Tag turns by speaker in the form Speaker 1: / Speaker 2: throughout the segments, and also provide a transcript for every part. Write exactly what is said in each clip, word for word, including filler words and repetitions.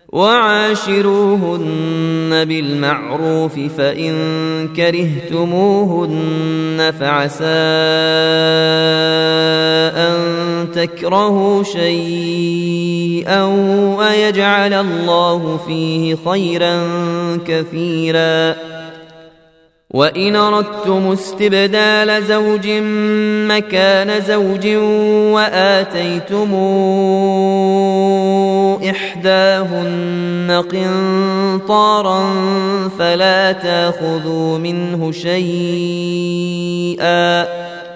Speaker 1: وعاشروهن بالمعروف فإن كرهتموهن فعسى أن تكرهوا شيئا ويجعل الله فيه خيرا كثيرا. وإن أردتم استبدال زوج مكان زوج وآتيتم إحداهن قنطارا فلا تأخذوا منه شيئا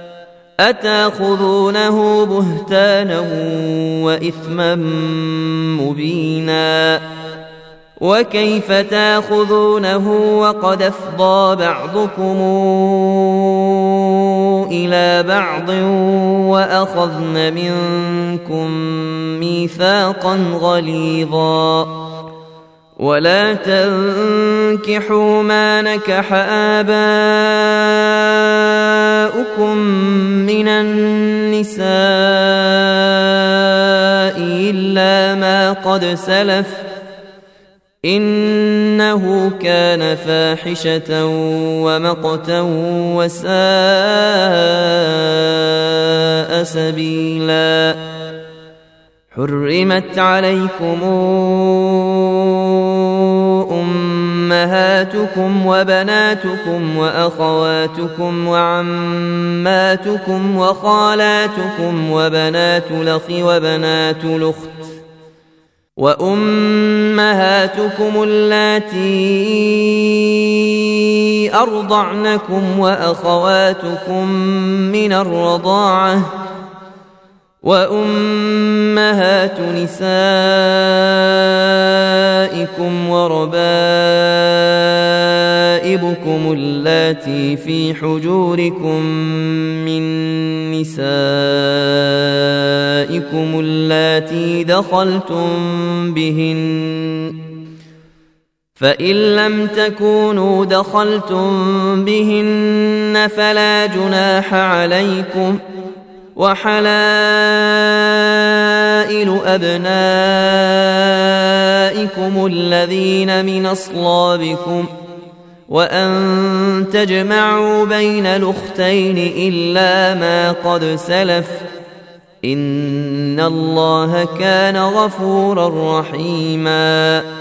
Speaker 1: أتأخذونه بهتانا وإثما مبينا. وكيف تأخذونه وقد أفضى بعضكم إلى بعض وأخذن منكم ميثاقا غليظا. ولا تنكحوا ما نكح آباؤكم من النساء إلا ما قد سلف إنه كان فاحشة ومقتا وساء سبيلا. حرمت عليكم أمهاتكم وبناتكم وأخواتكم وعماتكم وخالاتكم وبنات الأخ وبنات الأخت وأمهاتكم اللاتي أرضعنكم وأخواتكم من الرضاعة وأمهات نسائكم وربائبكم اللاتي في حجوركم من نسائكم اللاتي دخلتم بهن فإن لم تكونوا دخلتم بهن فلا جناح عليكم وحلائل أبنائكم الذين من أصلابكم وأن تجمعوا بين الأختين إلا ما قد سلف إن الله كان غفورا رحيما.